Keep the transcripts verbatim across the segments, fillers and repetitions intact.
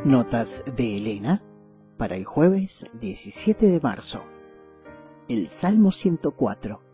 Notas de Elena para el jueves diecisiete de marzo. El Salmo ciento cuatro.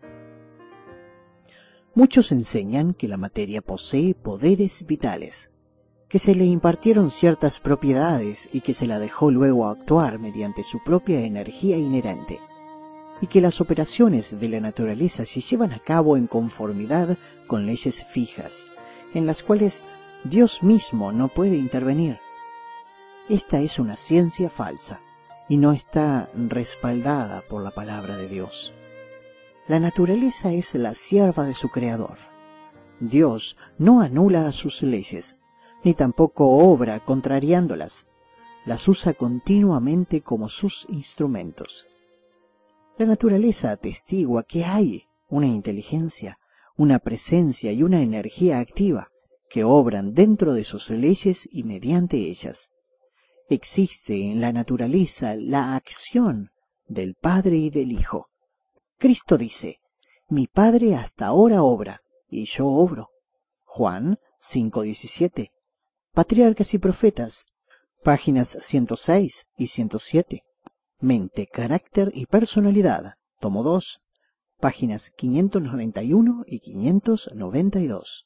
Muchos enseñan que la materia posee poderes vitales, que se le impartieron ciertas propiedades y que se la dejó luego actuar mediante su propia energía inherente, y que las operaciones de la naturaleza se llevan a cabo en conformidad con leyes fijas, en las cuales Dios mismo no puede intervenir. Esta es una ciencia falsa y no está respaldada por la palabra de Dios. La naturaleza es la sierva de su Creador. Dios no anula sus leyes, ni tampoco obra contrariándolas. Las usa continuamente como sus instrumentos. La naturaleza atestigua que hay una inteligencia, una presencia y una energía activa que obran dentro de sus leyes y mediante ellas. Existe en la naturaleza la acción del Padre y del Hijo. Cristo dice: mi Padre hasta ahora obra, y yo obro. Juan cinco diecisiete. Patriarcas y Profetas, páginas ciento seis y ciento siete. Mente, Carácter y Personalidad, tomo dos, páginas quinientos noventa y uno y quinientos noventa y dos.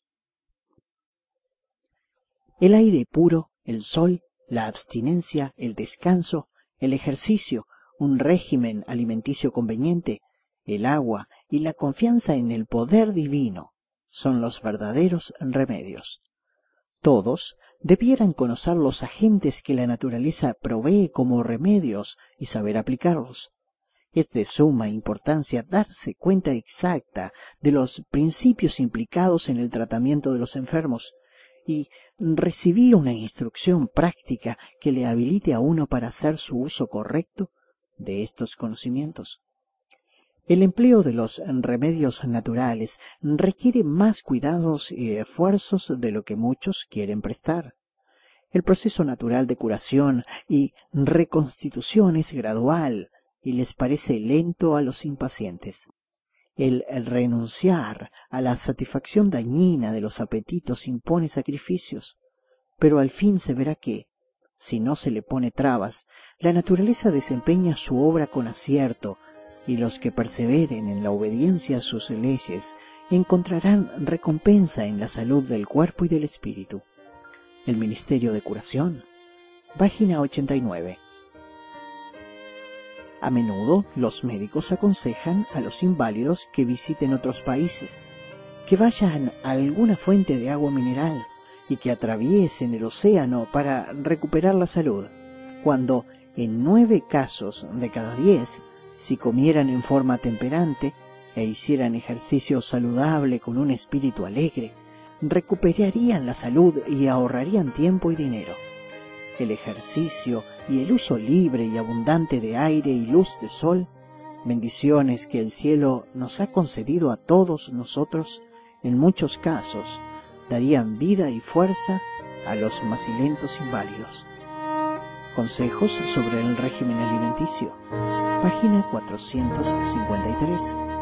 El aire puro, el sol, la abstinencia, el descanso, el ejercicio, un régimen alimenticio conveniente, el agua y la confianza en el poder divino son los verdaderos remedios. Todos debieran conocer los agentes que la naturaleza provee como remedios y saber aplicarlos. Es de suma importancia darse cuenta exacta de los principios implicados en el tratamiento de los enfermos y recibir una instrucción práctica que le habilite a uno para hacer su uso correcto de estos conocimientos. El empleo de los remedios naturales requiere más cuidados y esfuerzos de lo que muchos quieren prestar. El proceso natural de curación y reconstitución es gradual y les parece lento a los impacientes. El renunciar a la satisfacción dañina de los apetitos impone sacrificios, pero al fin se verá que, si no se le pone trabas, la naturaleza desempeña su obra con acierto, y los que perseveren en la obediencia a sus leyes encontrarán recompensa en la salud del cuerpo y del espíritu. El Ministerio de Curación, página ochenta y nueve. A menudo los médicos aconsejan a los inválidos que visiten otros países, que vayan a alguna fuente de agua mineral y que atraviesen el océano para recuperar la salud, cuando en nueve casos de cada diez, si comieran en forma temperante e hicieran ejercicio saludable con un espíritu alegre, recuperarían la salud y ahorrarían tiempo y dinero. El ejercicio y el uso libre y abundante de aire y luz de sol, bendiciones que el cielo nos ha concedido a todos nosotros, en muchos casos darían vida y fuerza a los macilentos inválidos. Consejos sobre el régimen alimenticio, página cuatrocientos cincuenta y tres.